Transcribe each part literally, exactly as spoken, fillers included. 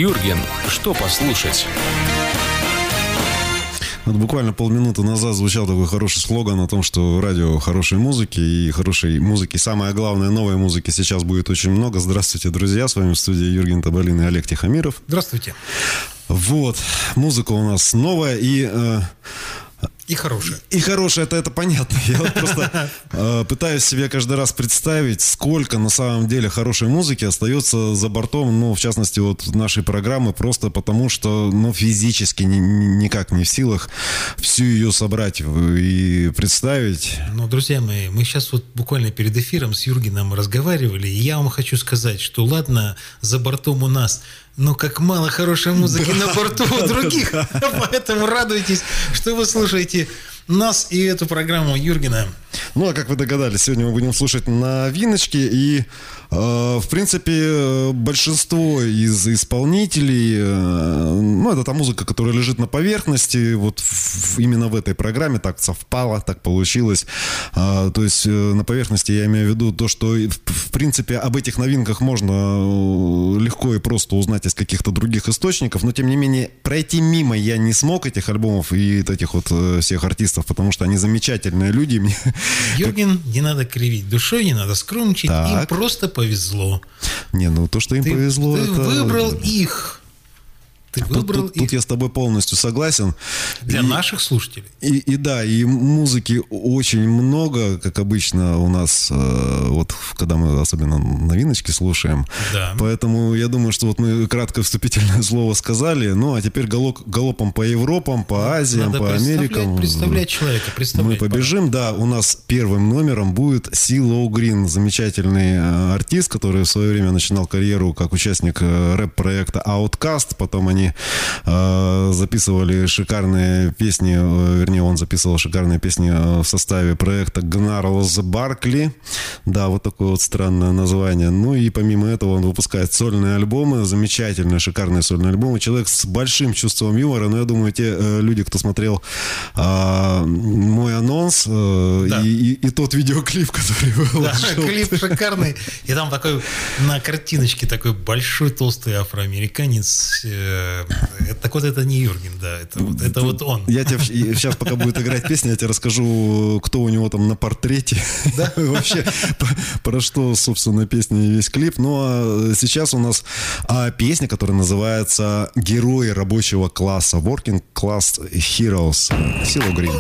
Юрген, что послушать? Вот буквально полминуты назад звучал такой хороший слоган о том, что радио хорошей музыки, и хорошей музыки, самое главное, новой музыки сейчас будет очень много. Здравствуйте, друзья, с вами в студии Юрген Табалин и Олег Тихомиров. Здравствуйте. Вот, музыка у нас новая и... Э, И хорошая. И хорошая, это, это понятно. Я вот просто э, пытаюсь себе каждый раз представить, сколько на самом деле хорошей музыки остается за бортом, ну, в частности, вот нашей программы, просто потому что, ну, физически ни, никак не в силах всю ее собрать и представить. Ну, друзья мои, мы сейчас вот буквально перед эфиром с Юргеном разговаривали, и я вам хочу сказать, что ладно, за бортом у нас... Но как мало хорошей музыки да, на борту да, у других. Да, да. Поэтому радуйтесь, что вы слушаете нас и эту программу Юргена. Ну, а как вы догадались, сегодня мы будем слушать новиночки. И, э, в принципе, большинство из исполнителей, э, ну, это та музыка, которая лежит на поверхности. Вот в, именно в этой программе так совпало, так получилось. Э, то есть э, на поверхности я имею в виду то, что, в, в принципе, об этих новинках можно легко и просто узнать из каких-то других источников. Но, тем не менее, пройти мимо я не смог этих альбомов и этих вот э, всех артистов, потому что они замечательные люди. Мне... Юрген, не надо кривить душой, не надо скромничать. Так. Им просто повезло. Не, ну то, что им ты, повезло, ты это... выбрал их. Ты выбрал тут, тут, тут я с тобой полностью согласен. Для и, наших слушателей. И, и да, и музыки очень много, как обычно у нас, э, вот когда мы особенно новиночки слушаем. Да. Поэтому я думаю, что вот мы краткое вступительное слово сказали. Ну, а теперь галоп, галопом по Европам, по Азиям, Надо по Америкам. Представлять человека, представлять. Мы побежим. Пора. Да, у нас первым номером будет Силоу Грин, замечательный э, артист, который в свое время начинал карьеру как участник э, рэп-проекта Outkast. Потом они э, записывали шикарные песни, э, вернее, он записывал шикарные песни э, в составе проекта Gnarls Barkley. Да, вот такое вот странное название. Ну и помимо этого он выпускает сольные альбомы, замечательные, шикарные сольные альбомы. Человек с большим чувством юмора, но я думаю, те э, люди, кто смотрел э, мой анонс э, да. и, и, и тот видеоклип, который выложил. Да, клип шикарный. И там такой на картиночке такой большой толстый афроамериканец. Э, Так вот, это не Юрген, да, это вот, это вот он. Я тебе сейчас, пока будет играть песня, я тебе расскажу, кто у него там на портрете. Да? Вообще, про что, собственно, песня и весь клип. Ну, а сейчас у нас песня, которая называется «Герои рабочего класса», Working Class Heroes, Силоу Грин.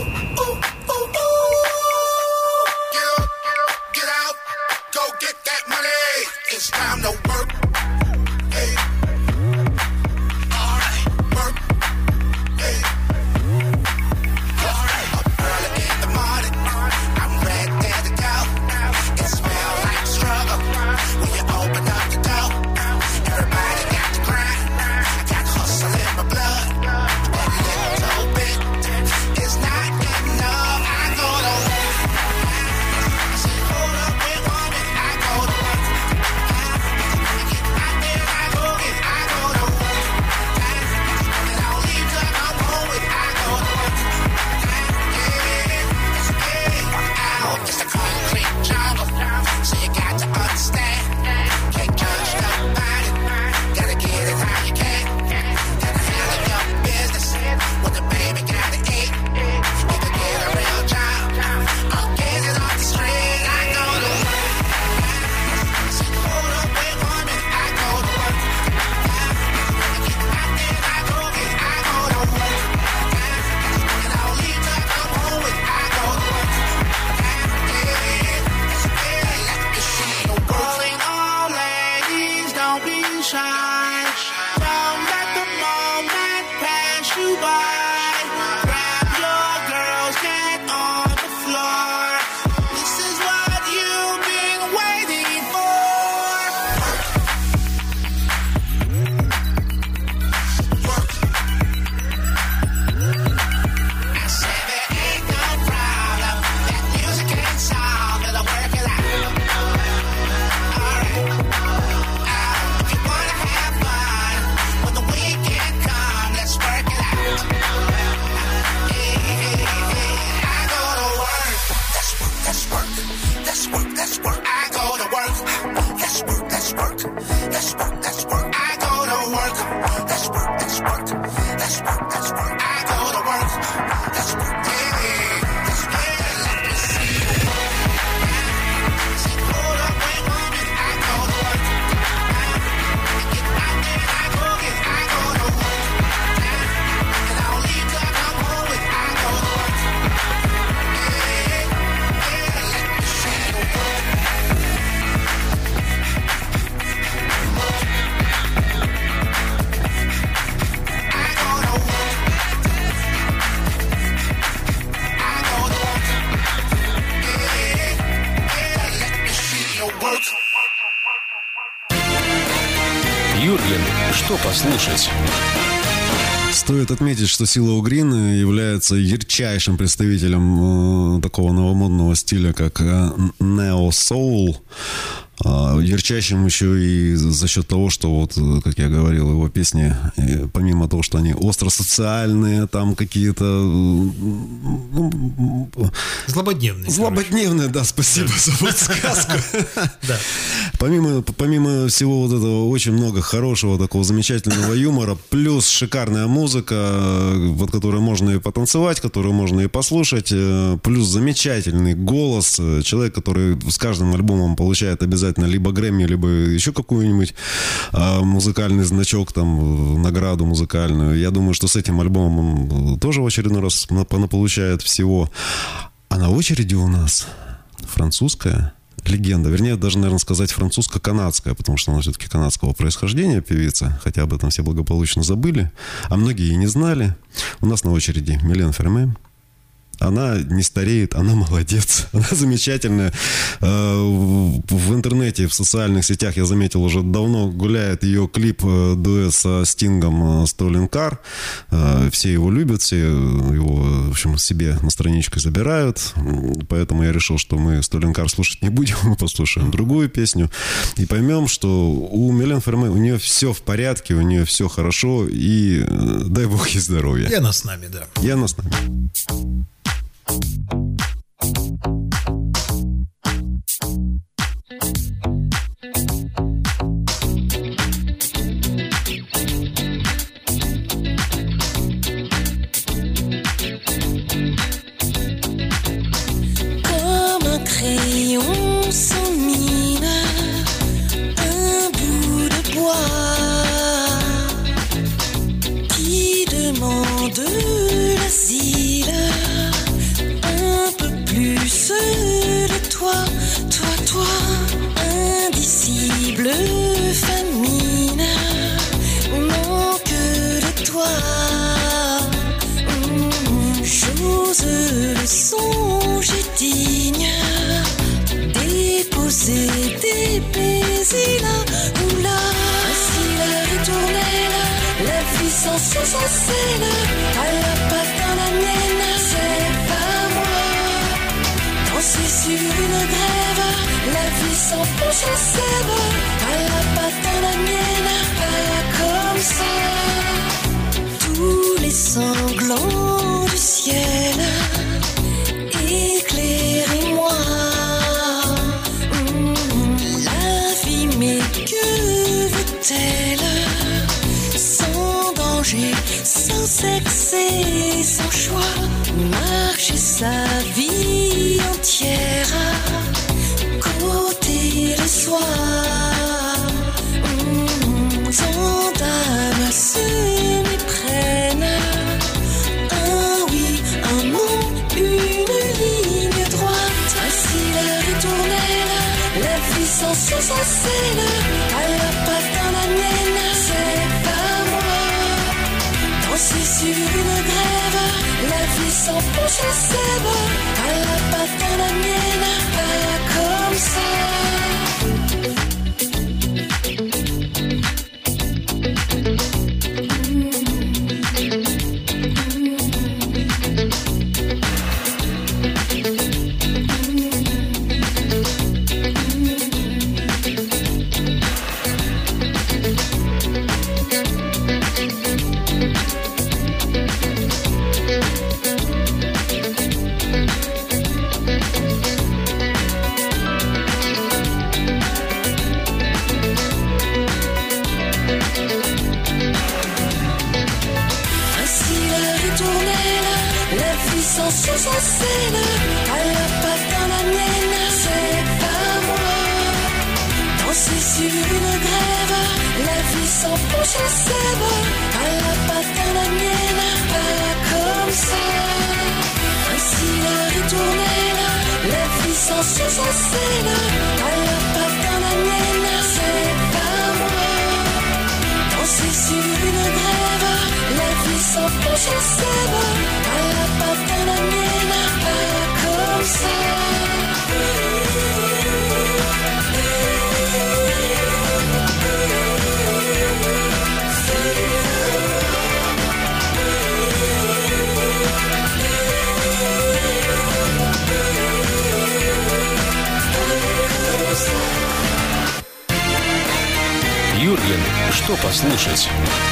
It's not enough. Let's work, let's work, let's work, let's work. I go to work. Let's work, yeah, let's yeah. Let me see you work. Say, hold up, wait, woman, I go to work. Get out there, I go get, I go to work. And I don't leave till I come home with, I go to work. Yeah, yeah, let me see you work. Юрген, что послушать? Стоит отметить, что Сило Грин является ярчайшим представителем э, такого новомодного стиля, как э, нео-соул. Э, ярчайшим еще и за счет того, что, вот, как я говорил, его песни, э, помимо того, что они остро-социальные, там какие-то... Э, ну, злободневные. Злободневные, да, спасибо да. за подсказку. Да. Помимо, помимо всего вот этого, очень много хорошего, такого замечательного юмора, плюс шикарная музыка, вот, которую можно и потанцевать, которую можно и послушать, плюс замечательный голос. Человек, который с каждым альбомом получает обязательно либо Грэмми, либо еще какую-нибудь музыкальный значок, там, награду музыкальную. Я думаю, что с этим альбомом он тоже в очередной раз получает всего. А на очереди у нас французская легенда. Вернее, даже, наверное, сказать французско-канадская, потому что она все-таки канадского происхождения, певица, хотя об этом все благополучно забыли, а многие и не знали. У нас на очереди Милен Ферме. Она не стареет, она молодец, она замечательная. В интернете, в социальных сетях, я заметил, уже давно гуляет ее клип дуэт со Стингом «Stolen Car». Все его любят, все его, в общем, себе на страничку забирают. Поэтому я решил, что мы «Stolen Car» слушать не будем, мы послушаем другую песню и поймем, что у Милен Ферме, у нее все в порядке, у нее все хорошо, и дай бог ей здоровья. И она с нами, да. И она с нами. Comme un crayon sans mine, un bout de bois qui demande l'asile. Plus de toi, toi, toi, indicible famine, manque de toi. Mmh, j'ose le songer digne, déposer des baisers là ou là. Ainsi la ritournelle, la vie sans sens, sans scène, à la patte dans la mienne, c'est pas moi. C'est sur une grève, la vie sans penche en sève, à la patte dans la mienne, pas comme ça. Tous les sanglants du ciel, éclairez-moi. Mmh, la vie, mais que veut-elle? Sans danger, sans excès, sans choix, marcher sa vie entière, côté le soir. Mmh, tant d'âmes se méprennent. Un oui, un non, une ligne droite. Ainsi la ritournelle, la vie sans sens, sans scène, à la patte dans la mienne, c'est pas moi. Danser sur une grève, la vie sans penche en sève, à la patte dans la mienne, pas comme ça. sont sous en scène. À la patte dans la mienne, c'est pas moi. Danser sur une grève, la vie s'enfonce en sève. À la patte dans la mienne, pas comme ça. Ainsi l'heure est tournée, la vie s'en sous en scène. À la patte dans la mienne, c'est pas moi. Danser sur une grève, la vie s'enfonce en sève. À la patte dans la mienne, pas comme ça. Юрген, что послушать?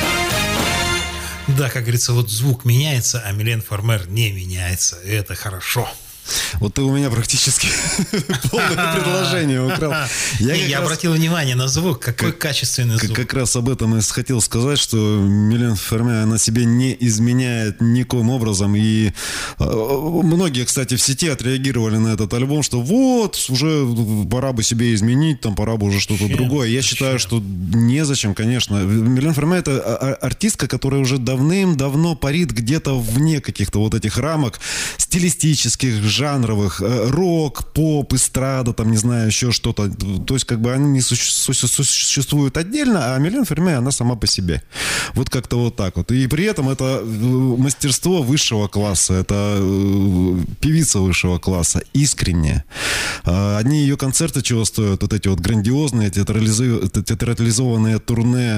Да, как говорится, вот звук меняется, а Милен Фармер не меняется. И это хорошо. Вот ты у меня практически полное предложение украл. Я, Не, я раз... обратил внимание на звук, какой как, качественный звук. Как раз об этом и хотел сказать, что Милен Фармер, она себе не изменяет никоим образом. И э, многие, кстати, в сети отреагировали на этот альбом, что вот, уже пора бы себе изменить, там пора бы уже что-то Чем? другое. Я Зачем? считаю, что незачем, конечно. Милен Фармер — это артистка, которая уже давным-давно парит где-то вне каких-то вот этих рамок стилистических, жанровых, рок, поп, эстрада, там, не знаю, еще что-то. То есть, как бы они не существуют отдельно, а Милен Фармер, она сама по себе. Вот как-то вот так вот. И при этом это мастерство высшего класса, это певица высшего класса, искренняя. Одни ее концерты чего стоят? Вот эти вот грандиозные, театрализованные турне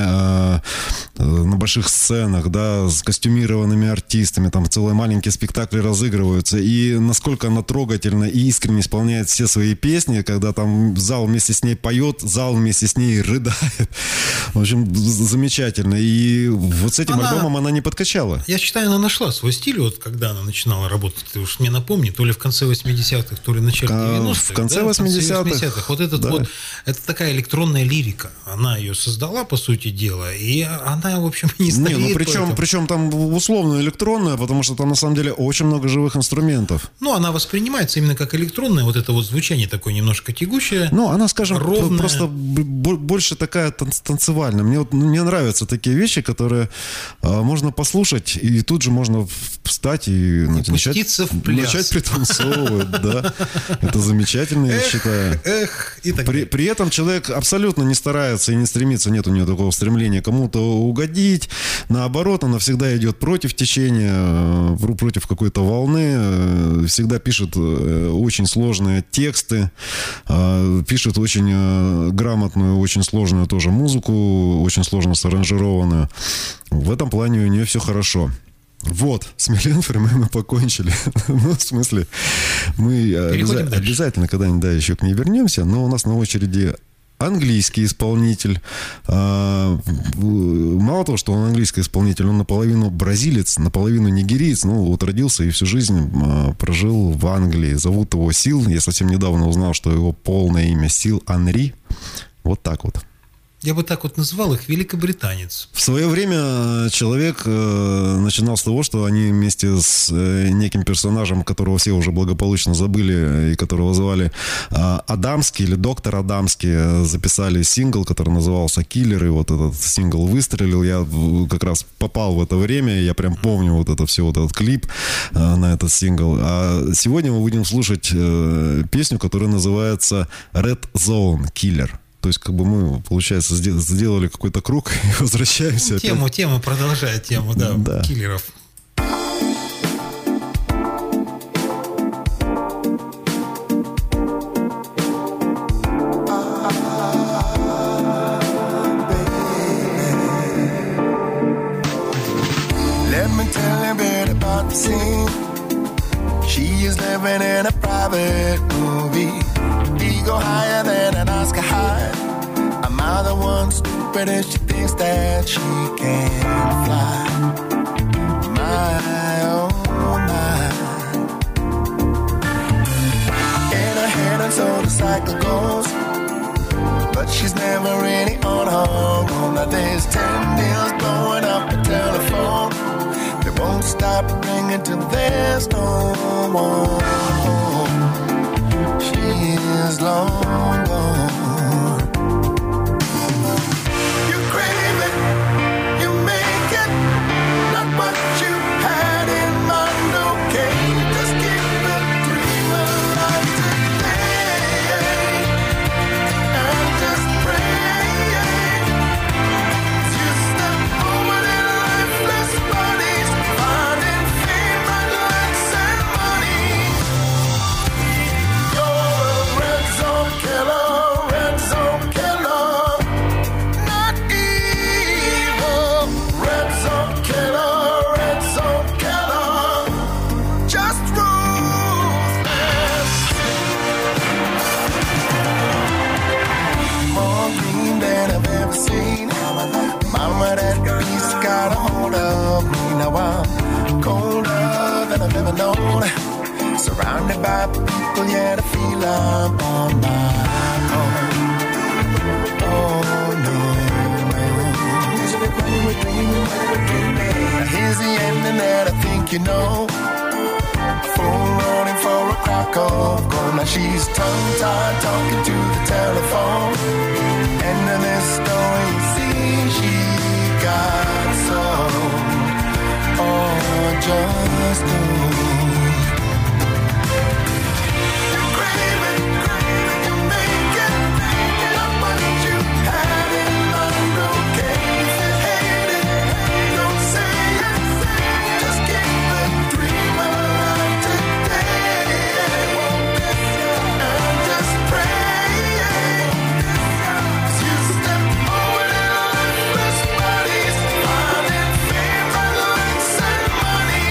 на больших сценах, да, с костюмированными артистами, там целые маленькие спектакли разыгрываются. И насколько она трогательно и искренне исполняет все свои песни, когда там зал вместе с ней поет, зал вместе с ней рыдает. В общем, замечательно. И вот с этим она, альбомом она не подкачала. Я считаю, она нашла свой стиль, вот когда она начинала работать. Ты уж мне напомни, то ли в конце восьмидесятых, то ли в начале девяностых. В конце восьмидесятых. Вот этот да. вот, это такая электронная лирика. Она ее создала, по сути дела, и она, в общем, не стоит. Не, ну причем, причем там условно электронная, потому что там на самом деле очень много живых инструментов. Ну, она воспринимается именно как электронное, вот это вот звучание такое немножко тягучее. Ну, она, скажем, ровное. просто больше такая танцевальная. Мне, вот, мне нравятся такие вещи, которые а, можно послушать, и тут же можно встать и, и начать, начать пританцовывать. Да. Это замечательно, я считаю. Эх, и так при, при этом человек абсолютно не старается и не стремится, нет у нее такого стремления кому-то угодить. Наоборот, она всегда идет против течения, против какой-то волны, всегда пишет очень сложные тексты, пишет очень грамотную, очень сложную тоже музыку, очень сложно саранжированную. В этом плане у нее все хорошо. Вот, с Милен Фармер мы покончили. Ну, в смысле, мы обяза- обязательно когда-нибудь, да, еще к ней вернемся, но у нас на очереди английский исполнитель. Мало того, что он английский исполнитель, он наполовину бразилец, наполовину нигериец. Ну, вот родился и всю жизнь прожил в Англии. Зовут его Сил. Я совсем недавно узнал, что его полное имя Сил Анри. Вот так вот. Я бы так вот назвал их великобританец. В свое время человек э, начинал с того, что они вместе с э, неким персонажем, которого все уже благополучно забыли, и которого звали э, Адамский или доктор Адамский, записали сингл, который назывался «Киллер», и вот этот сингл выстрелил. Я как раз попал в это время, я прям помню вот это все, вот этот клип э, на этот сингл. А сегодня мы будем слушать э, песню, которая называется «Red Zone Killer». То есть, как бы мы, получается, сделали какой-то круг и возвращаемся. Тему, опять. тему, продолжая тему, да, да. киллеров. Let me tell you a bit about the scene. She is living in a private movie. Ego higher than an Oscar high. Am I the one stupid if she thinks that she can fly? My, oh my. In her head and so the cycle goes. But she's never really on her own. Now there's ten deals blowing up the telephone. They won't stop ringing until there's no one home. She is long gone. You crave it, you make it, not what you had in mind, okay? Just keep the dream alive today, and just pray as you step forward in lifeless bodies, finding fame and lights and money. You're a red zone killer, red zone killer, not evil. Red zone killer, red zone killer, just ruthless. More green than I've ever seen. Mama, that beast got a hold of me. Now I'm colder than I've ever known. Surrounded by people, yet I feel I'm on my own. Oh no. Now here's the ending that I think you know. A fool running for a crack of gold. Now she's tongue-tied talking to the telephone. End of this story, you see, she got sold. Oh, just know. You crave it, crave it, you make it, not what you had in mind, okay? If you hate it, don't say it, just keep the dream alive today, and just pray as you step forward in lifeless bodies, finding fame and lights and money.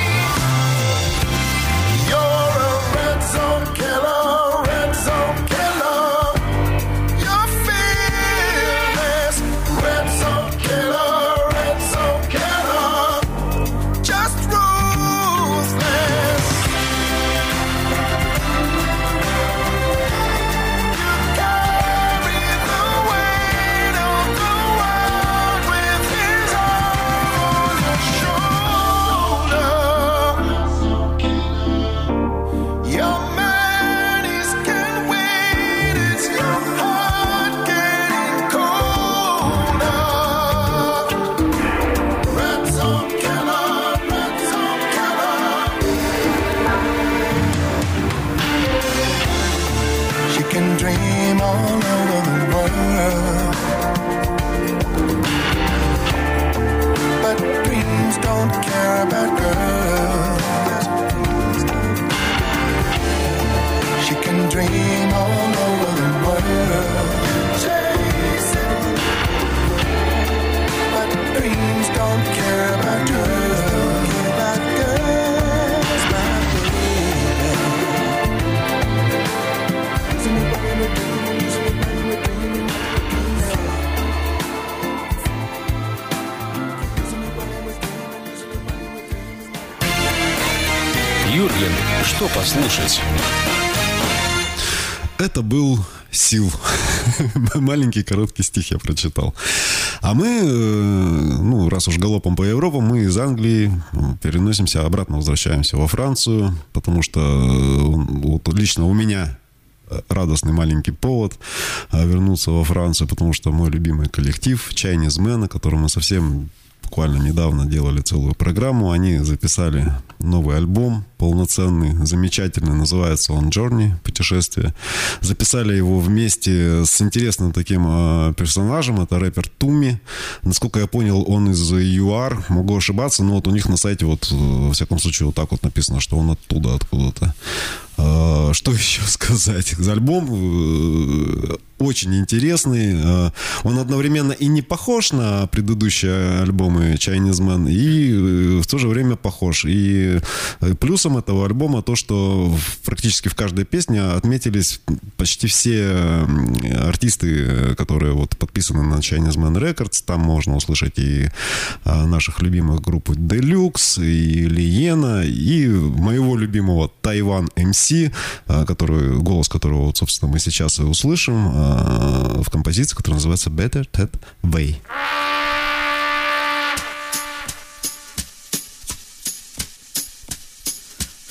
You're a red zone killer, red zone killer. You're fearless, red zone killer, red zone killer, just ruthless. You carry the weight of the world with his arm on your shoulder. Your manis can wait, it's your heart getting colder. Red zone killer, red zone killer. She can dream all over the world, but dreams don't care about girls. She can dream all over the world, chase it, but dreams don't care about girls. About girls, my Юрген, что послушать? Это был Сил. Маленький короткий стих я прочитал. А мы, э, ну, раз уж галопом по Европам, мы из Англии переносимся обратно, возвращаемся во Францию, потому что э, вот лично у меня радостный маленький повод э, вернуться во Францию, потому что мой любимый коллектив Chinese Men, о котором мы совсем буквально недавно делали целую программу, они записали новый альбом полноценный, замечательный, называется он Journey, путешествие. Записали его вместе с интересным таким э, персонажем, это рэпер Туми. Насколько я понял, он из ЮАР, могу ошибаться, но вот у них на сайте вот, во всяком случае, вот так вот написано, что он оттуда, откуда-то. Э, что еще сказать? Альбом э, очень интересный. Э, он одновременно и не похож на предыдущие альбомы Chinese Man, и э, в то же время похож. И э, плюсом этого альбома то, что практически в каждой песне отметились почти все артисты, которые вот подписаны на Chinese Man Records. Там можно услышать и наших любимых групп Deluxe, и Лиена, и моего любимого Тайван эм си, который, голос которого, вот, собственно, мы сейчас и услышим в композиции, которая называется Better That Way.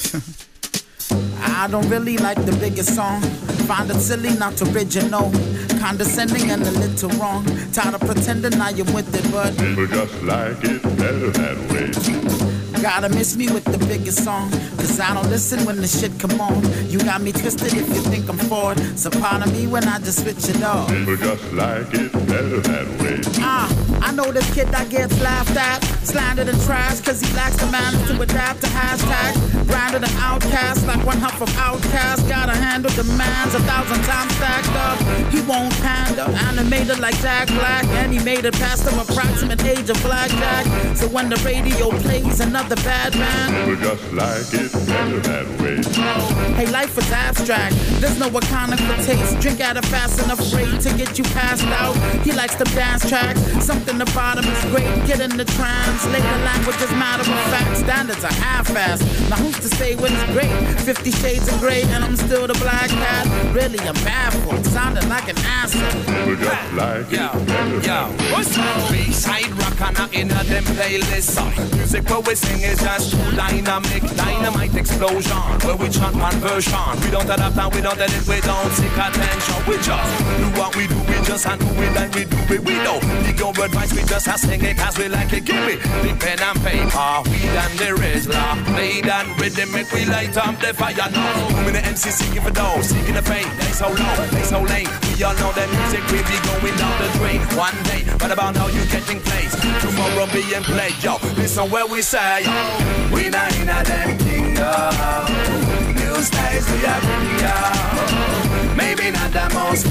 I don't really like the biggest song. Find it silly, not original. Condescending and a little wrong. Tired of pretending I am with it, but People just like it better that way. gotta miss me with the biggest song. Cause I don't listen when the shit come on. You got me twisted if you think I'm forward. So pardon me when I just switch it off. People just like it better that way. Ah, I know this kid that gets laughed at, slandered and trashed, cause he lacks the manners to adapt to hashtag. Branded an outcast like one half of outcast. Gotta handle demands a thousand times stacked up. He won't pander, animated like Jack Black, and he made it past the approximate age of blackjack. So when the radio plays another bad man, People just like it better that way. hey, life is abstract. There's no economic for taste. Drink at a fast enough rate to get you passed out. He likes the dance tracks. Something about him is great. Get in the trance. Later language is matter of fact. Standards are half-assed. Now who's to say when it's great? Fifty shades of gray and I'm still the black cat. Really, I'm baffled. Sounding like an asshole. People just like Yo, it better yo, that way. what's up? B-side rock and not in a them playlist. Music where we sing is just too dynamic, dynamite explosion. Where we chant one version. We don't adapt and we don't edit, we don't seek attention. We just do what we do, we just and do it like we do it. We don't need your advice, we just a sing it cause we like it. Give it, the pen and paper, weed and the Rizla. Play that rhythm, make we light up the fire now. Moving the M C seeking for those, seeking the fame. They so low, they so lame. We all know that music will be going down the drain. One day, but about now you getting plays. Tomorrow being played, yo. Listen where we say, we not in a them kingdom. New styles we are bringing out. Maybe not the most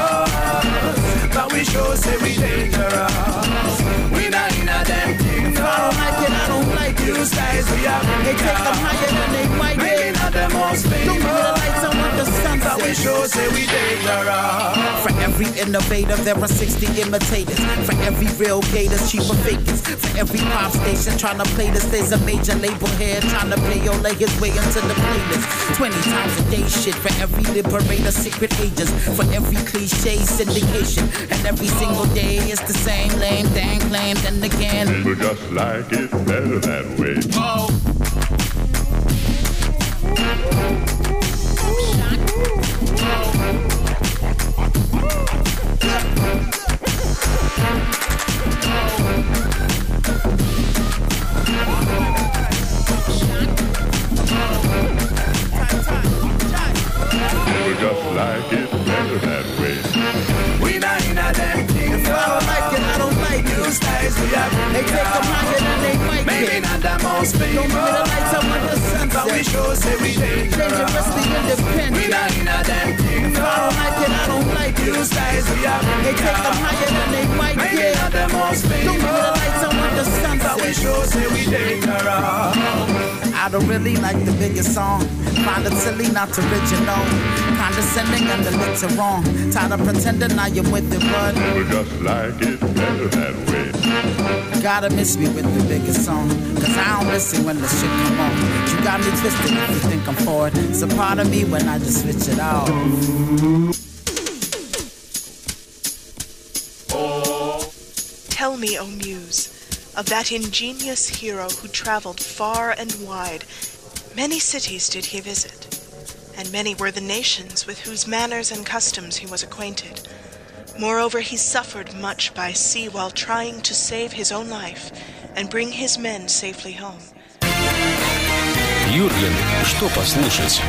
famous, but we sure say we dangerous. We not in a them kingdom. I don't like it, I don't like it. New styles we are They bringing take them out. higher than they might Maybe be. not the most Don't give me the lights, I want the famous, but we sunset. sure say we dangerous. For every innovator, there are sixty imitators. For every real gay, there's cheaper fakers. For every pop station trying to play this, there's a major label here trying to play your lay his way into the playlist. Twenty times a day shit. For every liberator, secret agents. For every cliche syndication. And every single day it's the same lame thing claimed and again. People just like it better that way. People just like it better that way. We not in a them kingdom. If I don't like it, I don't like New it. styles we are They bringing take them out. higher than they might Maybe be. not the most Don't give me the lights, I famous, want the but we sunset. sure say we dangerous. Dangerously We independent. not in a them If I don't like it, I don't like New it. styles we are They bringing take them out. higher than they might Maybe get. not the most Don't give me the famous, lights, I want the but we sunset. sure say we dangerous. I don't really like the biggest song. Find it silly, not original. Condescending and a little wrong. Tired of pretending I am with it, but People just like it better that way. gotta miss me with the biggest song. Cause I don't listen when the shit come on. You got me twisted if you think I'm forward. So pardon me when I just switch it out. Tell me, O Muse, of that ingenious hero who traveled far and wide. Many cities did he visit, and many were the nations with whose manners and customs he was acquainted. Moreover, he suffered much by sea while trying to save his own life and bring his men safely home. Юрген, что послушать?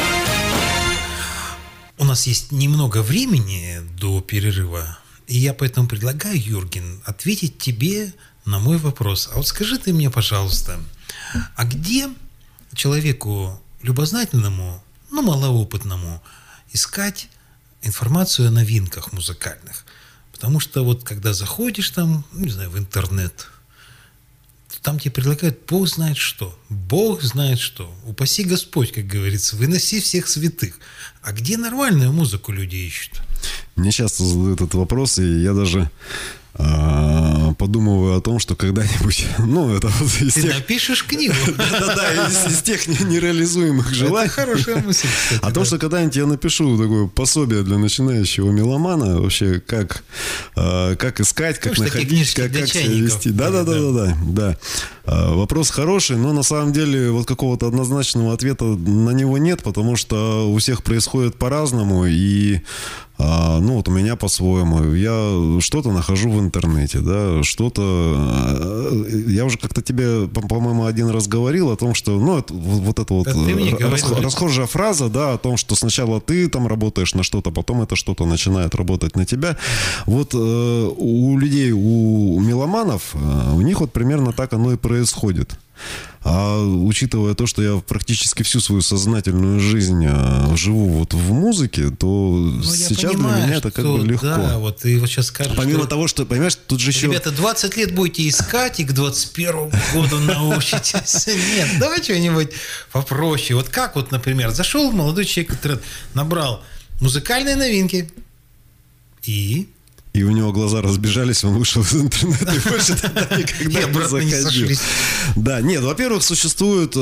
У нас есть немного времени до перерыва, и я поэтому предлагаю, Юрген, ответить тебе на мой вопрос. А вот скажи ты мне, пожалуйста, а где человеку любознательному, ну, малоопытному, искать информацию о новинках музыкальных? Потому что вот когда заходишь там, ну, не знаю, в интернет, там тебе предлагают Бог знает что. Бог знает что. Упаси Господь, как говорится. Выноси всех святых. А где нормальную музыку люди ищут? Мне часто задают этот вопрос, и я даже э, подумываю о том, что когда-нибудь, ну, это вот из Ты тех... напишешь книгу. Да-да-да, из, из тех нереализуемых Это желаний. хорошая мысль, кстати. О том, да. что когда-нибудь я напишу такое пособие для начинающего меломана, вообще как, э, как искать, как Потому что такие находить, книжки как, для как себя чайников вести. были, Да-да-да-да-да. Да. Вопрос хороший, но на самом деле вот какого-то однозначного ответа на него нет, потому что у всех происходит по-разному, и ну вот у меня по-своему. Я что-то нахожу в интернете, да, что-то... Я уже как-то тебе, по-моему, один раз говорил о том, что, ну, это, вот эта вот расхожая, расхожая фраза, да, о том, что сначала ты там работаешь на что-то, потом это что-то начинает работать на тебя. Вот у людей, у меломанов, у них вот примерно так оно и происходит. А учитывая то, что я практически всю свою сознательную жизнь а, живу вот в музыке, то ну, сейчас понимаю, для меня это как бы легко. Да, вот ты вот сейчас скажешь, помимо что, того, что, понимаешь, тут же еще... Ребята, двадцать лет будете искать, и к двадцать первому году научитесь. Нет, давай что-нибудь попроще. Вот как вот, например, зашел молодой человек, который набрал музыкальные новинки и... И у него глаза разбежались, он вышел из интернета и больше тогда никогда не заходил. Да, нет, во-первых, существует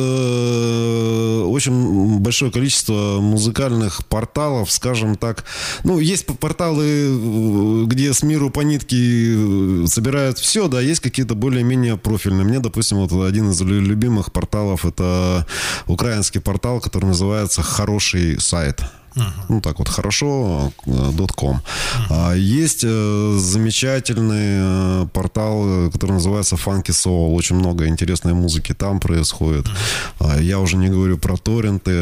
э, очень большое количество музыкальных порталов, скажем так. Ну, есть порталы, где с миру по нитке собирают все, да, есть какие-то более-менее профильные. Мне, допустим, вот один из любимых порталов — это украинский портал, который называется «Хороший сайт». Uh-huh. Ну, так вот, хорошо .com. Uh-huh. Есть замечательный портал, который называется Funky Soul. Очень много интересной музыки там происходит. Uh-huh. Я уже не говорю про торренты.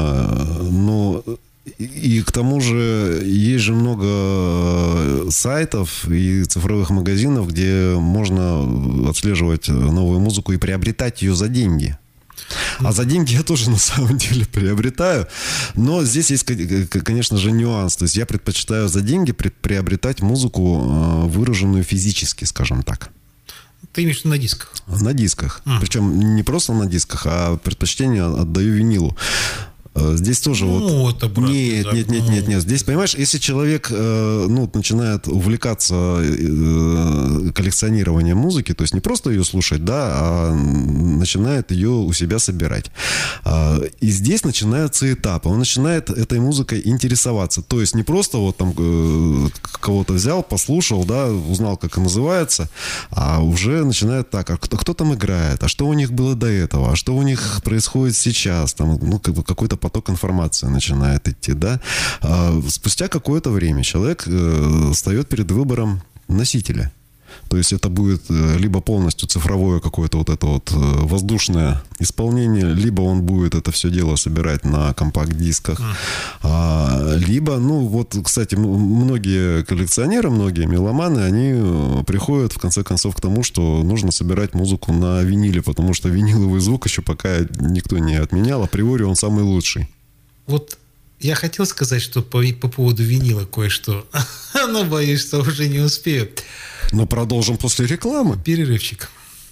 Но и к тому же есть же много сайтов и цифровых магазинов, где можно отслеживать новую музыку и приобретать ее за деньги. А за деньги я тоже на самом деле приобретаю. Но здесь есть, конечно же, нюанс. То есть я предпочитаю за деньги приобретать музыку, выраженную физически, скажем так. Ты имеешь в виду на дисках? На дисках. Mm. Причем не просто на дисках, а предпочтение отдаю винилу. Здесь тоже ну, вот... Это, брат, нет, так, нет, нет, нет, нет. Здесь, понимаешь, если человек ну, начинает увлекаться коллекционированием музыки, то есть не просто ее слушать, да, а начинает ее у себя собирать. И здесь начинаются этапы. Он начинает этой музыкой интересоваться. То есть не просто вот там кого-то взял, послушал, да, узнал, как она называется, а уже начинает так, а кто, кто там играет, а что у них было до этого, а что у них происходит сейчас, там, ну, как бы какой-то поток информации начинает идти, да. А спустя какое-то время человек э, встает перед выбором носителя. То есть это будет либо полностью цифровое какое-то вот это вот воздушное исполнение, либо он будет это все дело собирать на компакт-дисках, а, либо, ну вот, кстати, многие коллекционеры, многие меломаны, они приходят в конце концов к тому, что нужно собирать музыку на виниле, потому что виниловый звук еще пока никто не отменял, априори он самый лучший. Вот я хотел сказать, что по, по поводу винила кое-что, но боюсь, что уже не успею. Но продолжим после рекламы. Перерывчик.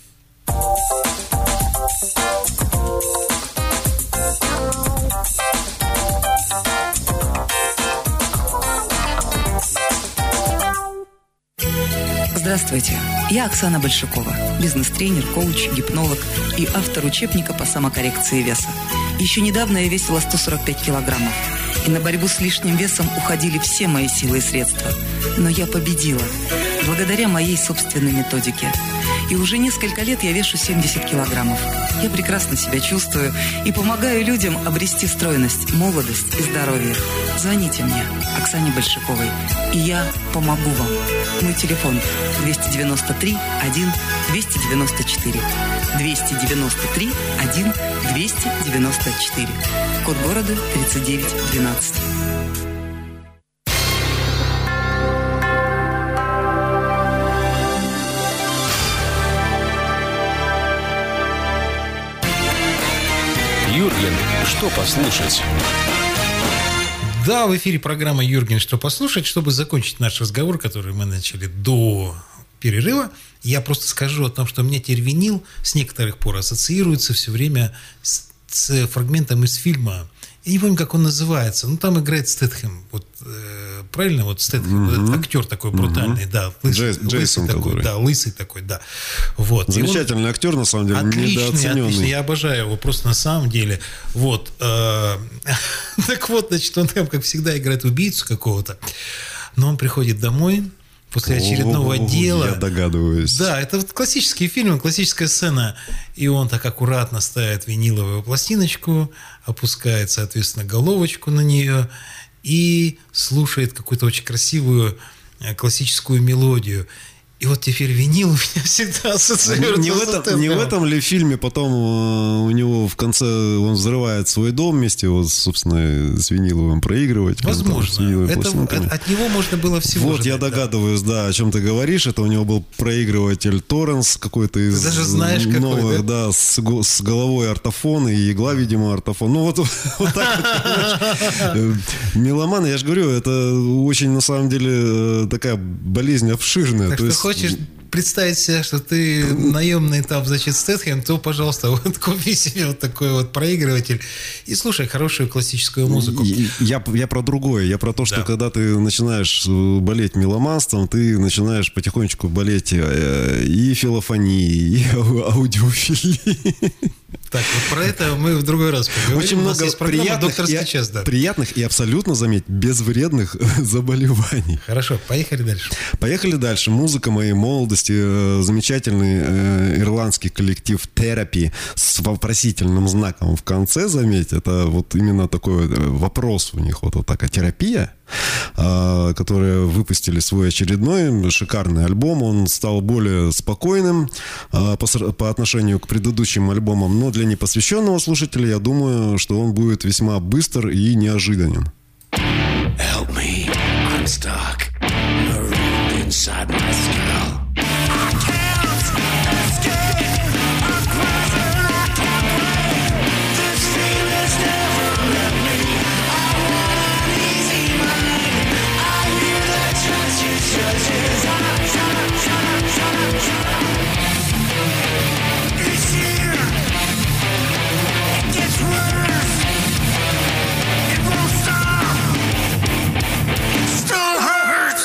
Здравствуйте, я Оксана Большакова, бизнес-тренер, коуч, гипнолог и автор учебника по самокоррекции веса. Еще недавно я весила сто сорок пять килограммов, и на борьбу с лишним весом уходили все мои силы и средства. Но я победила, благодаря моей собственной методике. И уже несколько лет я вешу семьдесят килограммов. Я прекрасно себя чувствую и помогаю людям обрести стройность, молодость и здоровье. Звоните мне, Оксане Большаковой, и я помогу вам. Мой телефон двести девяносто три один двести девяносто четыре. двести девяносто три один двести девяносто четыре. Код города тридцать девять двенадцать. Юрген, что послушать? Да, в эфире программа «Юрген, что послушать». Чтобы закончить наш разговор, который мы начали до перерыва, я просто скажу о том, что у меня теперь винил с некоторых пор ассоциируется все время с, с фрагментом из фильма. Я не помню, как он называется. Ну, там играет Стэтхэм. Вот, э, правильно? Вот Стэтхэм, mm-hmm. вот актер такой брутальный, mm-hmm. да. Лысый, Джей, Джейсон лысый такой, да, лысый такой, да. Вот. Замечательный он, актер, на самом деле, отличный, недооцененный. Отличный, я обожаю его просто на самом деле. Вот. Э, так вот, значит, он там, как всегда, играет убийцу какого-то. Но он приходит домой, после очередного О, дела. Я догадываюсь. Да, это вот классический фильм, классическая сцена. И он так аккуратно ставит виниловую пластиночку, опускает, соответственно, головочку на нее и слушает какую-то очень красивую классическую мелодию. И вот теперь винил у меня всегда ассоциируется не, в с этом, Стэтхэмом. не в этом ли фильме потом э, у него в конце он взрывает свой дом вместе, вот, собственно, с виниловым проигрывать? Возможно. С виниловыми Это, пластинками. от, от него можно было всего Вот я ждать, да. догадываюсь, да, о чем ты говоришь. Это у него был проигрыватель Торренс какой-то из даже знаешь, какой, новых, да? да, с, го- с головой ортофон и игла, видимо, ортофон. Ну вот, вот так вот. Меломан, я же говорю, это очень на самом деле такая болезнь обширная. Так То что есть хочешь представить себе, что ты наемный там, значит, Стэтхэм, то, пожалуйста, вот купи себе вот такой вот проигрыватель и слушай хорошую классическую музыку. Я, я про другое. Я про то, что Да. когда ты начинаешь болеть меломанством, ты начинаешь потихонечку болеть э, и филофонией, и ау- аудиофилией. Так, вот про это мы в другой раз поговорим. Очень У нас много есть программа приятных «Докторский и, час», да. приятных и абсолютно, заметь, безвредных заболеваний. Хорошо, поехали дальше. Поехали дальше. Музыка моей молодости. э, Замечательный э, ирландский коллектив Therapy с вопросительным знаком в конце, заметь. Это вот именно такой вот, э, вопрос у них. Вот, вот такая терапия, э, которые выпустили свой очередной шикарный альбом. Он стал более спокойным э, по, ср- по отношению к предыдущим альбомам. Но для непосвященного слушателя, я думаю, что он будет весьма быстр и неожиданен. Help me, I'm stuck, marooned inside my skull. I can't escape, I'm closer, I can't break. This feeling's never left me. I want an easy mind. I hear the churches, churches. Shut up, shut up, shut up, shut up, shut up. It's here. It gets worse. It won't stop. Still hurts.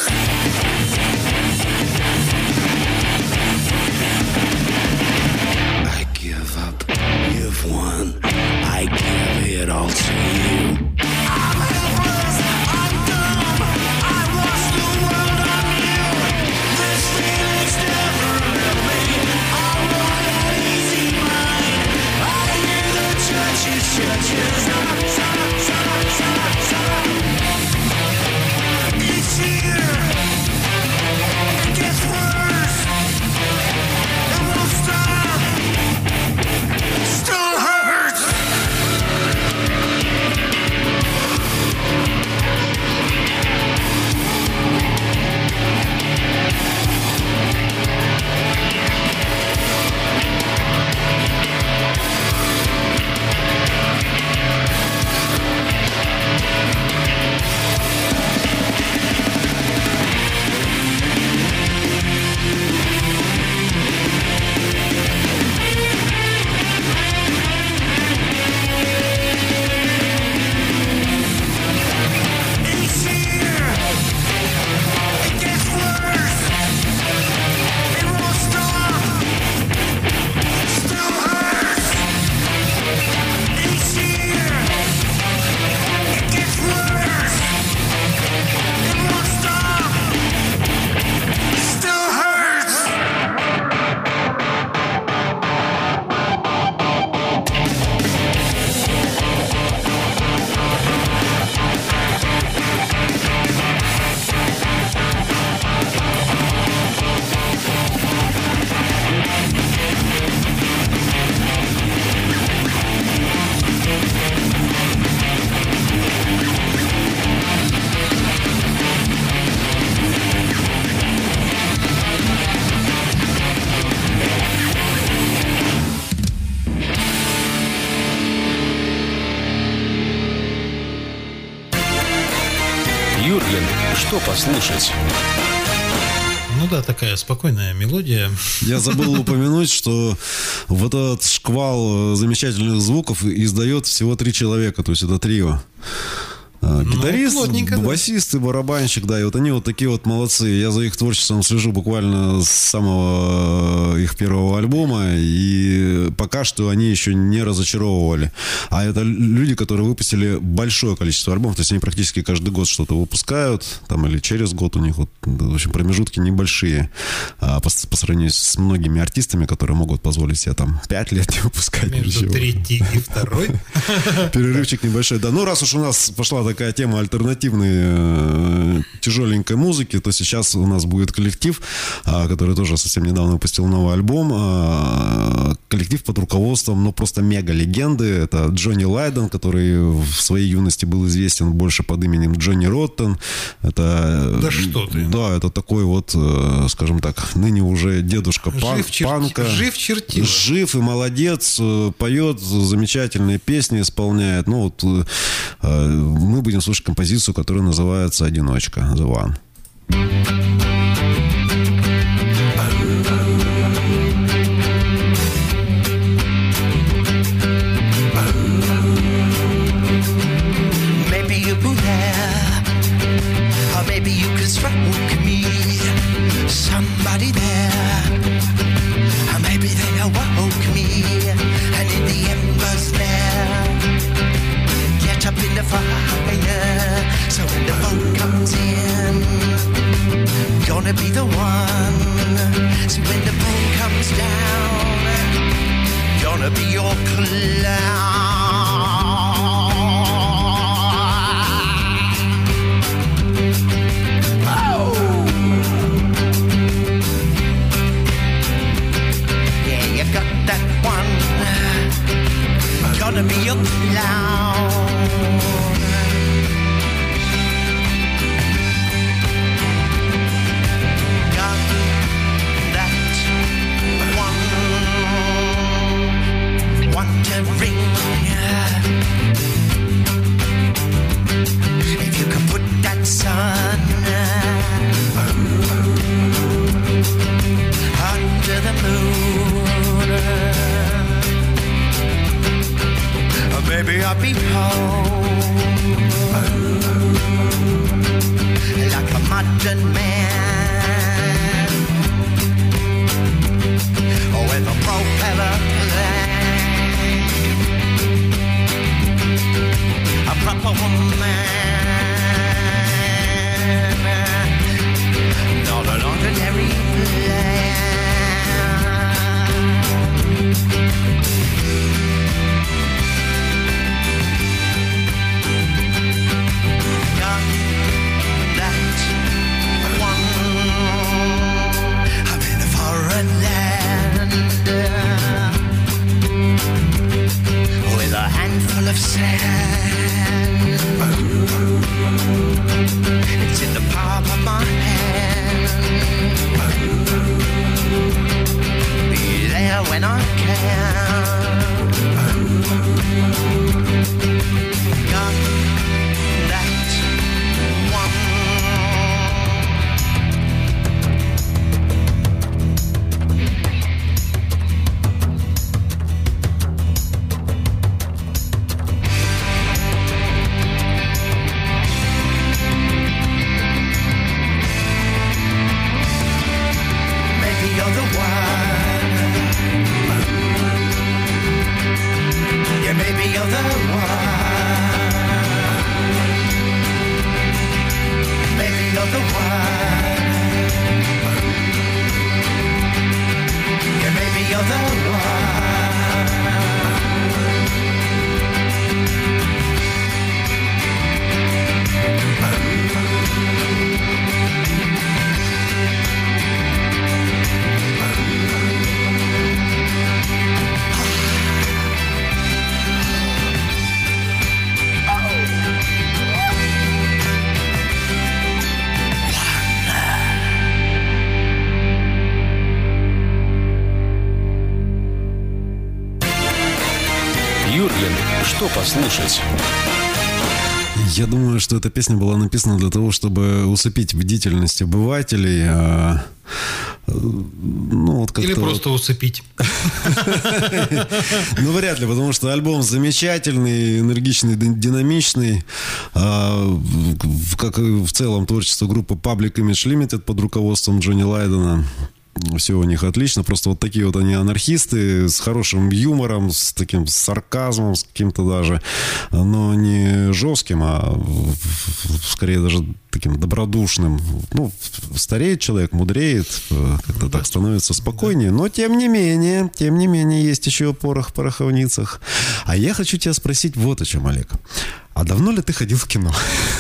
I give up. You've won. I give it all to you. I'm helpless. I'm dumb. I lost the world on you. This feeling's never left me. I want an easy mind. I hear the churches, churches. Shut up, shut up, shut up, shut up, shut up. It's here. It gets worse. It won't stop. Still hurts. It's here. It gets worse. It won't stop. Still hurts. It's here. It gets worse. It won't stop. Still hurts. Юрген, что послушать? Ну да, такая спокойная мелодия. Я забыл упомянуть, что вот этот шквал замечательных звуков издает всего три человека, то есть это трио. Гитарист, плотненько, да. басист и барабанщик, да, и вот они вот такие вот молодцы. Я за их творчеством слежу буквально с самого их первого альбома, и пока что они еще не разочаровывали. А это люди, которые выпустили большое количество альбомов, то есть они практически каждый год что-то выпускают, там или через год у них вот, в общем, промежутки небольшие а, по, по сравнению с многими артистами, которые могут позволить себе там пять лет не выпускать между ничего. Третий и второй. Перерывчик небольшой, да. Ну, раз уж у нас пошла такая тема альтернативной э, тяжеленькой музыки, то сейчас у нас будет коллектив, э, который тоже совсем недавно выпустил новый альбом. Э, коллектив под руководством, ну, просто мега-легенды. Это Джонни Лайден, который в своей юности был известен больше под именем Джонни Роттен. Это, да что ты. Да, это такой вот, э, скажем так, ныне уже дедушка пан, жив чер... панка. Жив чертила. Жив и молодец, э, поет замечательные песни, исполняет. Ну, вот э, мы будем слушать композицию, которая называется «Одиночка», «The One». Maybe you were there, or maybe you could stroke me. Somebody there, or maybe they awoke me, and in the embers there. Get up in the fire, so when the boat comes in, gonna be the one. So when the moon comes down, gonna be your clown. Oh, yeah, you got that one. Gonna be your clown. Wondering if you could put that sun under the moon, or maybe I'll be home like a modern man, or with a propeller plane. A proper woman, not an ordinary plan. Got that one. I'm in a foreign land with a handful of sand. It's in the palm of my hand. Be there when I can. Got that one. Что послушать? Я думаю, что эта песня была написана для того, чтобы усыпить бдительность обывателей. Ну, вот Или просто вот усыпить. Ну, вряд ли, потому что альбом замечательный, энергичный, динамичный. Как и в целом творчество группы Public Image Limited под руководством Джонни Лайдена. Все у них отлично. Просто вот такие вот они анархисты с хорошим юмором, с таким сарказмом, с каким-то даже, но не жестким, а скорее даже таким добродушным. Ну, стареет человек, мудреет, как-то так становится спокойнее. Но тем не менее, тем не менее, есть еще порох в пороховницах. А я хочу тебя спросить вот о чем, Олег. А давно ли ты ходил в кино?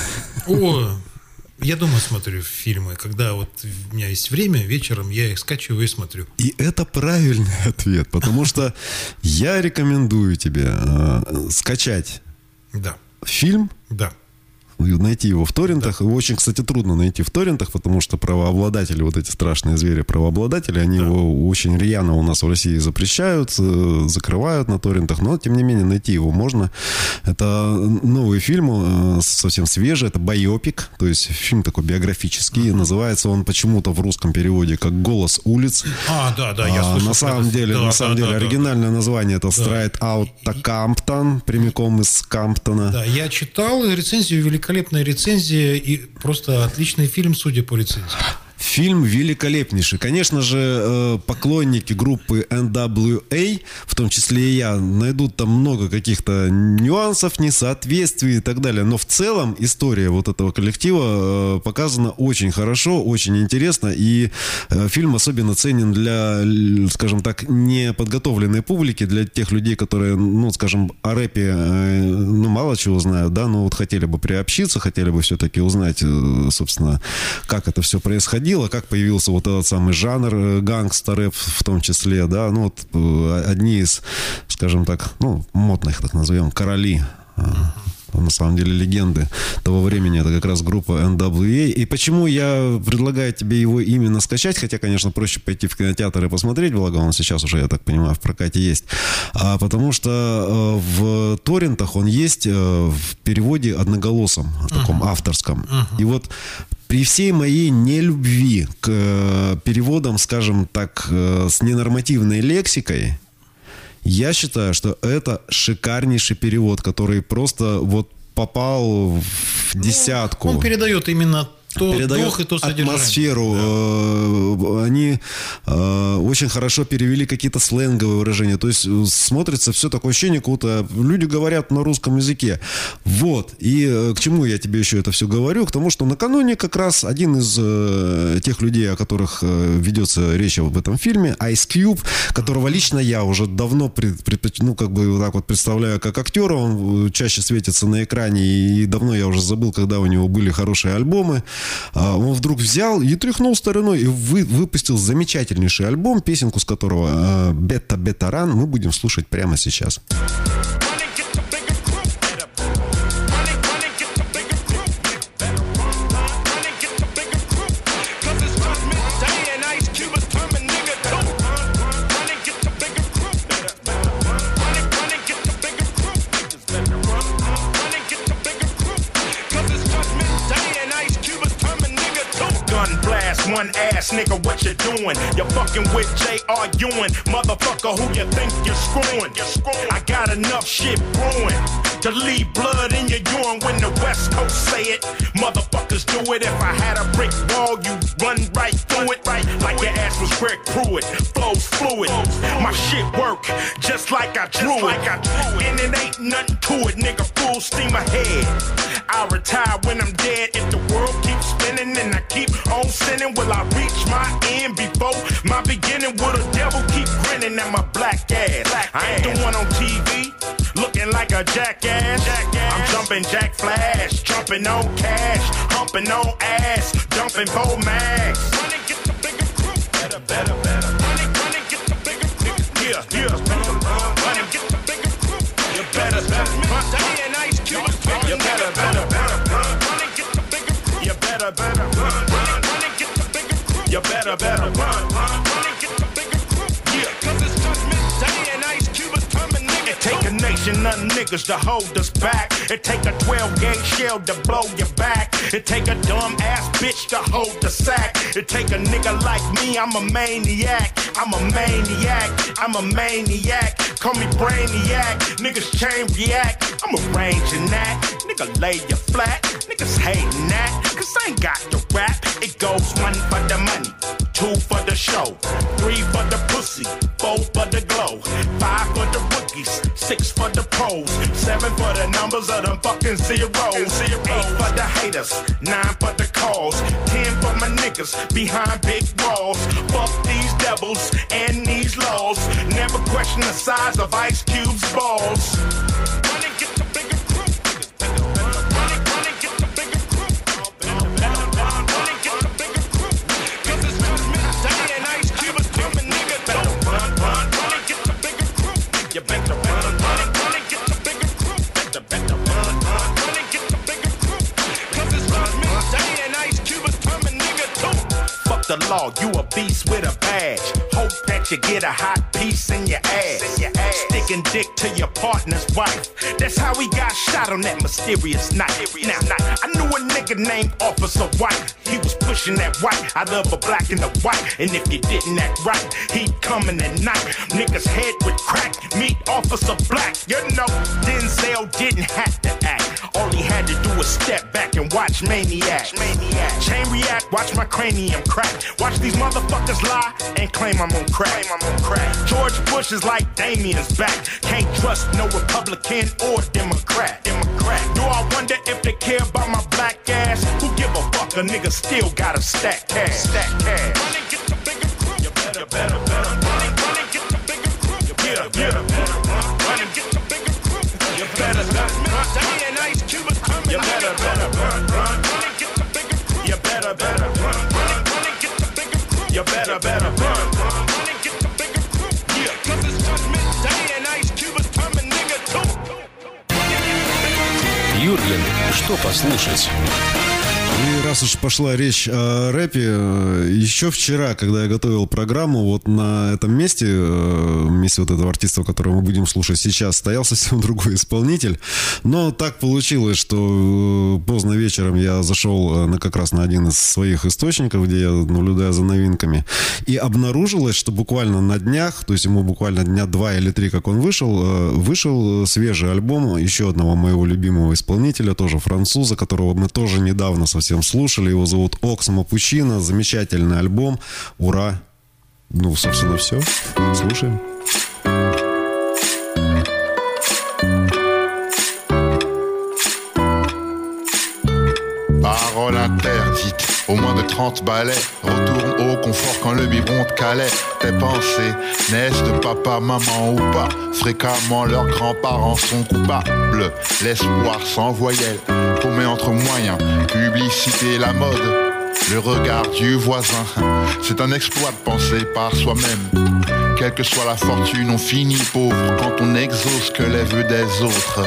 О, я дома смотрю фильмы. Когда вот у меня есть время, вечером я их скачиваю и смотрю. И это правильный ответ, потому что я рекомендую тебе э, скачать да. фильм. Да. Найти его в торрентах. Его очень, кстати, трудно найти в торрентах, потому что правообладатели, вот эти страшные звери правообладатели, они да. его очень рьяно у нас в России запрещают, закрывают на торрентах, но, тем не менее, найти его можно. Это новый фильм, совсем свежий, это байопик, то есть фильм такой биографический. Uh-huh. Называется он почему-то в русском переводе как «Голос улиц». А, да, да, я слышал. На самом деле, да, на самом да, деле да, оригинальное да. название это «Straight Outta Compton», прямиком из Камптона. Да, я читал рецензию, великолепная рецензия и просто отличный фильм, судя по рецензии. Фильм великолепнейший. Конечно же, поклонники группы эн дабл ю эй, в том числе и я, найдут там много каких-то нюансов, несоответствий и так далее. Но в целом история вот этого коллектива показана очень хорошо, очень интересно. И фильм особенно ценен для, скажем так, неподготовленной публики, для тех людей, которые, ну, скажем, о рэпе, ну, мало чего знают, да, но вот хотели бы приобщиться, хотели бы все-таки узнать, собственно, как это все происходило, как появился вот этот самый жанр гангста-рэп в том числе, да, ну вот одни из, скажем так, ну, модных, так назовем, короли, на самом деле легенды того времени, это как раз группа эн дабл ю эй. И почему я предлагаю тебе его именно скачать, хотя, конечно, проще пойти в кинотеатр и посмотреть, благо он сейчас уже, я так понимаю, в прокате есть, а потому что в торрентах он есть в переводе одноголосом, таком uh-huh. авторском. Uh-huh. И вот при всей моей нелюбви к переводам, скажем так, с ненормативной лексикой, я считаю, что это шикарнейший перевод, который просто вот попал в десятку. Ну, он передает именно то, передает дух и то содержание. Атмосферу. Да. Они очень хорошо перевели какие-то сленговые выражения. То есть смотрится все такое ощущение, как будто люди говорят на русском языке. Вот. И к чему я тебе еще это все говорю? К тому, что накануне как раз один из тех людей, о которых ведется речь об этом фильме, Ice Cube, которого лично я уже давно пред, пред, ну, как бы вот так вот представляю как актера. Он чаще светится на экране, и давно я уже забыл, когда у него были хорошие альбомы. Он вдруг взял и тряхнул стариной и вы, выпустил замечательнейший альбом, песенку с которого «Бета-Бета Ран» мы будем слушать прямо сейчас. One ass nigga, what you doing? You're fucking with J R Ewing, motherfucker, who you think you're screwing? I got enough shit brewing to leave blood in your urine when the West Coast say it. Motherfuckers do it. If I had a brick wall, you run right through it, right like your ass was Greg Pruitt. Flows fluid, my shit work just like I drew it, and it ain't nothing to it, nigga. Full steam ahead. I retire when I'm dead. If the world keeps spinning and I keep on sinning, will I reach my end before my beginning? Will the devil keep grinning at my black ass? I ain't the one on T V looking like a jackass. I'm jumping Jack Flash, jumping on cash, humping on ass, dumping Bo Max. Running, get the bigger crew. Better, better, better. Running, running, get the bigger crew. Yeah, yeah. Running, get the bigger crew. You better, better. Me and Ice Cube. You better, better, better. Running, get the bigger crew. You better, better. Running, running, get the bigger crew. You better, better. Run, run, running, get the bigger crew. Yeah, 'cause it's Judgment Day and Ice Cube is coming, nigga. take a nation of niggas to hold us back. It take a twelve gauge shell to blow your back. It take a dumb ass bitch to hold the sack. It take a nigga like me, I'm a maniac. I'm a maniac, I'm a maniac. Call me brainiac, niggas chain react. I'm arranging that, nigga lay you flat. Niggas hating that, cause I ain't got the rap. It goes one for the money, two for the show, three for the pussy, four for the glow, five for the rookies, six for the pros, seven for the numbers of them fucking zeros, eight for the haters, nine for the cause, ten for my niggas behind big walls. Fuck these devils and these laws. Never question the size of Ice Cube's balls. Run and get the bigger crew. Run and, run and get the bigger crew. Run and get the bigger crew. Cause it's just me, Daddy, and Ice Cube is coming, nigga. Run, run, run, run and get the bigger crew. You better run, run and run and get the bigger crew. Better, better run, run, run and get the bigger crew. Cause it's just me, Daddy, and Ice Cube is coming, nigga, too. Fuck the law, you a beast with a badge. Hope that you get a hot piece in your ass. Sticking dick to your partner's wife. That's how he got shot on that mysterious night. Now, I knew a nigga named Officer White. He was pushing that white out of a black and a white. And if you didn't act right, he'd come in at night. Niggas head would crack, meet Officer Black. You know, Denzel didn't have to act. All he had to do was step back and watch Maniac. Chain react, watch my cranium crack. Watch these motherfuckers lie and claim I'm on crack. I'm on crack. George Bush is like Damien's back. Can't trust no Republican or Democrat. Democrat. Do I wonder if they care about my black ass? Who give a fuck? A nigga still gotta stack cash. Stack cash. Run and get the bigger crew. You better, you better, better. Run and, run and get the bigger crew. You better, better, better. Run, run and get the bigger crew. You better, better. Daddy and Ice Cube is coming. You better, better. Run, run, run and get the bigger crew. You better, better. Run, run and run and get the bigger crew. You better, better. Run, run, run and get the bigger crew. Yeah, cause it's just me, Daddy and Ice Cube is coming, nigga, too. Юрген, что послушать? И раз уж пошла речь о рэпе, еще вчера, когда я готовил программу, вот на этом месте, месте вот этого артиста, которого мы будем слушать сейчас, стоял совсем другой исполнитель. Но так получилось, что поздно вечером я зашел на, как раз на один из своих источников, где я наблюдаю за новинками, и обнаружилось, что буквально на днях, то есть ему буквально дня два или три, как он вышел, вышел свежий альбом еще одного моего любимого исполнителя, тоже француза, которого мы тоже недавно совсем всем слушали. Его зовут Оксмо Пучино. Замечательный альбом. Ура! Ну, собственно, все. Слушаем. Parole interdite, au moins de trente balais. Retourne au confort quand le biberon te calait. Tes pensées naissent de papa, maman ou pas. Fréquemment leurs grands-parents sont coupables. L'espoir sans voyelle, paumé entre moyens. Publicité, la mode, le regard du voisin. C'est un exploit de penser par soi-même. Quelle que soit la fortune, on finit pauvre quand on n'exauce que les vœux des autres.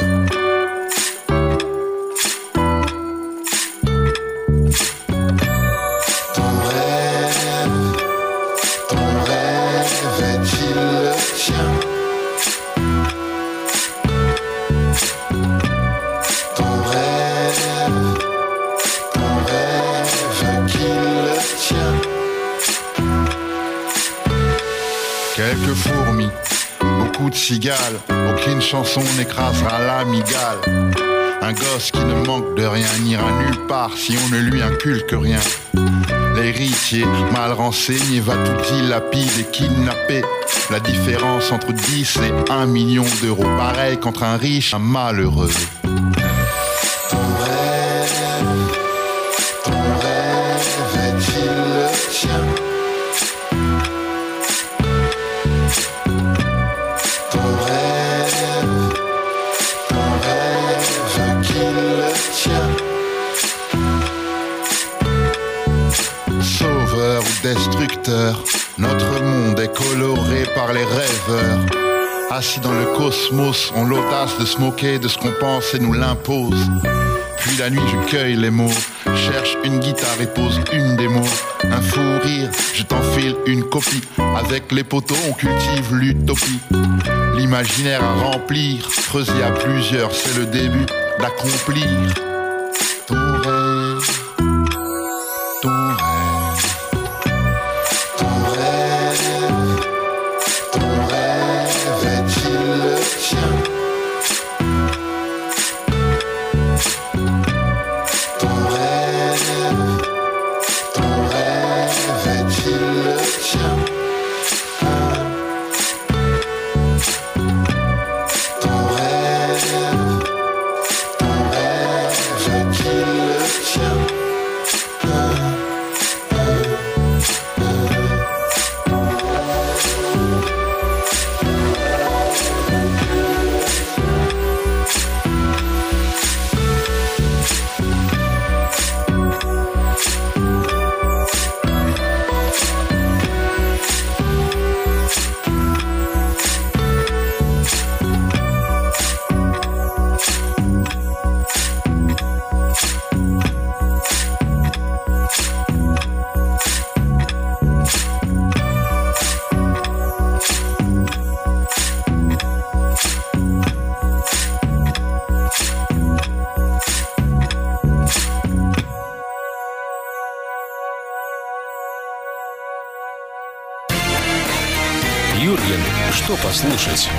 Quelques fourmis, beaucoup de cigales, aucune chanson n'écrasera la migale. Un gosse qui ne manque de rien n'ira nulle part si on ne lui inculque rien. L'héritier mal renseigné va tout dilapider et kidnapper. La différence entre dix et un million d'euros, pareil qu'entre un riche et un malheureux. Ton rêve, ton rêve est-il le tien? Sauveur ou destructeur, notre monde est coloré par les rêveurs. Assis dans le cosmos, ont l'audace de se moquer de ce qu'on pense et nous l'impose. Puis la nuit je cueille les mots cherche une guitare et pose une démo. Un fou rire, je t'enfile une copie. Avec les poteaux, on cultive l'utopie. L'imaginaire à remplir, creuser à plusieurs, c'est le début d'accomplir ton rêve. Ton rêve. Ton rêve. Ton rêve est-il le tien? Ton rêve. Ton rêve est-il le tien? Ton rêve. Ton rêve est-il le tien? Юрген, что послушать?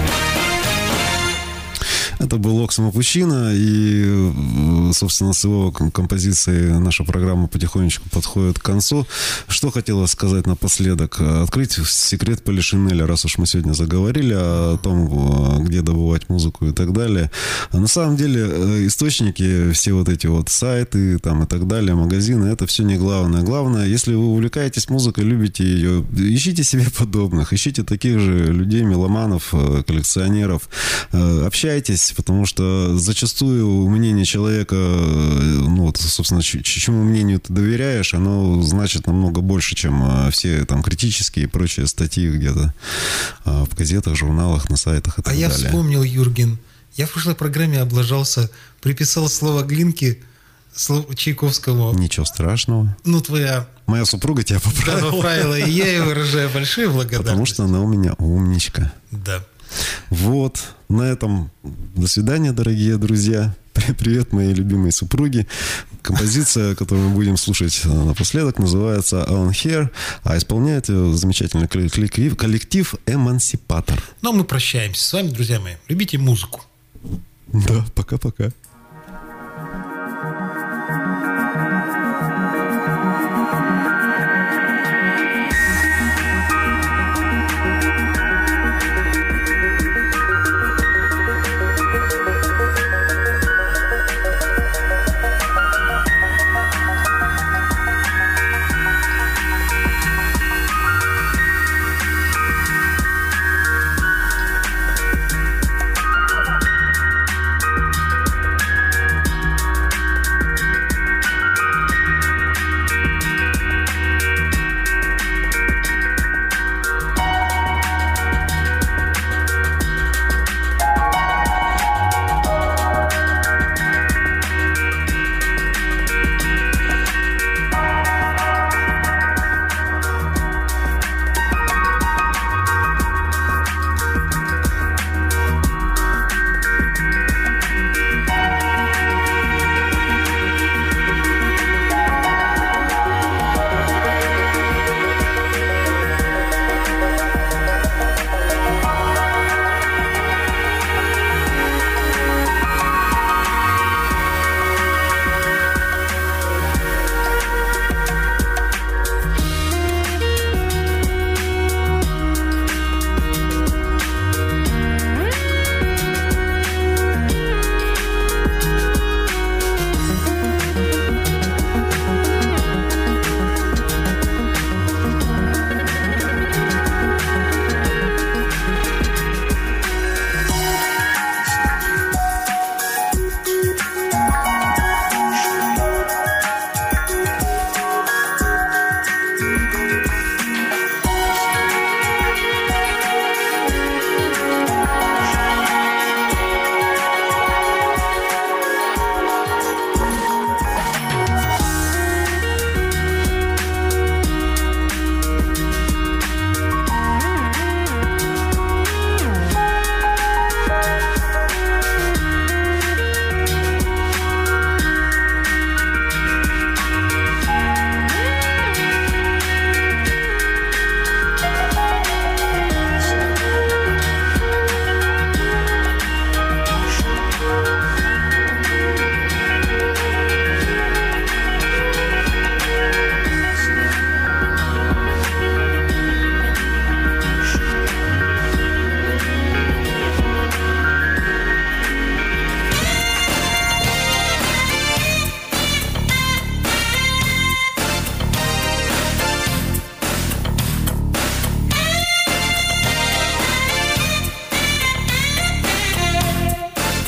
Это был Оксимо Пучино, и, собственно, с его композицией наша программа потихонечку подходит к концу. Что хотелось сказать напоследок? Открыть секрет Полишинеля, раз уж мы сегодня заговорили о том, где добывать музыку и так далее. На самом деле, источники, все вот эти вот сайты там и так далее, магазины, это все не главное. Главное, если вы увлекаетесь музыкой, любите ее, ищите себе подобных, ищите таких же людей, меломанов, коллекционеров, общайтесь, потому что зачастую мнение человека, ну вот, собственно, чему мнению ты доверяешь, оно значит намного больше, чем все там критические и прочие статьи где-то в газетах, журналах, на сайтах и так а далее. А я вспомнил, Юрген, я в прошлой программе облажался, приписал слово Глинки слово Чайковскому. Ничего страшного. Ну, твоя... Моя супруга тебя поправила. Да, поправила, и я ей выражаю большие благодарности. Потому что она у меня умничка. Да. Вот, на этом до свидания, дорогие друзья. Привет моей любимой супруге. Композиция, которую мы будем слушать напоследок, называется Alan Hare, а исполняет ее замечательный коллектив, коллектив «Эмансипатор». Ну, а мы прощаемся с вами, друзья мои. Любите музыку. Да, пока-пока.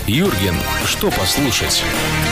Юрген, что послушать?